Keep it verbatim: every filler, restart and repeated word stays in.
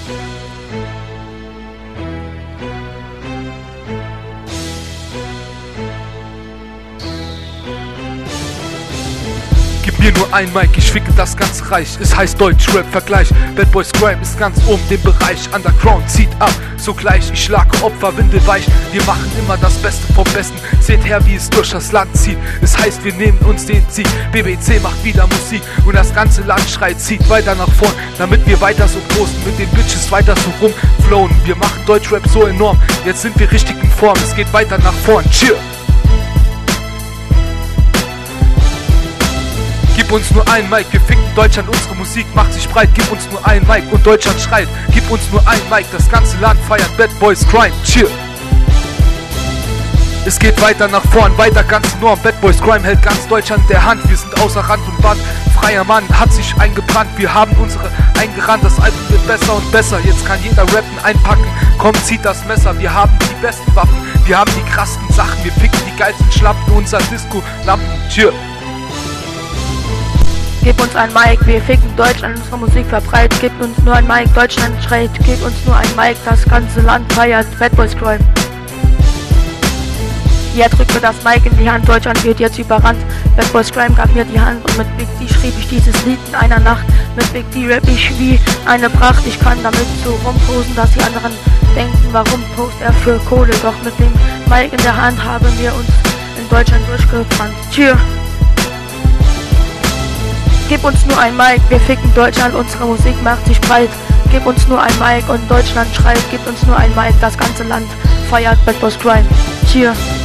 Gib mir nur ein Mic, ich ficke das ganze Reich. Es heißt Deutschrap-Vergleich. Bad Boys Crime ist ganz oben den Bereich. Underground zieht ab, sogleich. Ich schlage Opfer windelweich. Wir machen immer das Beste vom Besten. Seht her, wie es durch das Land zieht. Es heißt, wir nehmen uns den Sieg. B B C macht wieder Musik und das ganze Land schreit, zieht weiter nach vorn, damit wir weiter so posten, mit den Bitches weiter so rumflowen. Wir machen Deutschrap so enorm. Jetzt sind wir richtig in Form. Es geht weiter nach vorn. Cheer! Gib uns nur ein Mic, wir ficken Deutschland, unsere Musik macht sich breit. Gib uns nur ein Mic und Deutschland schreit. Gib uns nur ein Mic, das ganze Land feiert Bad Boys Crime. Cheer! Es geht weiter nach vorn, weiter ganz enorm. Bad Boys Crime hält ganz Deutschland in der Hand. Wir sind außer Rand und Band. Freier Mann hat sich eingebrannt. Wir haben unsere eingerannt. Das Album wird besser und besser. Jetzt kann jeder rappen, einpacken. Komm, zieht das Messer. Wir haben die besten Waffen. Wir haben die krassesten Sachen. Wir ficken die geilsten Schlappen. Unser Disco-Lampen. Cheer! Gib uns ein Mic, wir ficken Deutschland, unsere Musik verbreitet. Gib uns nur ein Mic, Deutschland schreit. Gib uns nur ein Mic, das ganze Land feiert. Bad Boys Crime. Ja, drückt mir das Mic in die Hand, Deutschland wird jetzt überrannt. Bad Boys Crime gab mir die Hand und mit Big D schrieb ich dieses Lied in einer Nacht. Mit Big D rapp ich wie eine Pracht. Ich kann damit so rumposen, dass die anderen denken, warum post er für Kohle. Doch mit dem Mic in der Hand haben wir uns in Deutschland durchgebrannt. Cheer! Gib uns nur ein Mic, wir ficken Deutschland, unsere Musik macht sich breit. Gib uns nur ein Mic und Deutschland schreit. Gib uns nur ein Mic, das ganze Land feiert Bad Boys Crime. Cheer!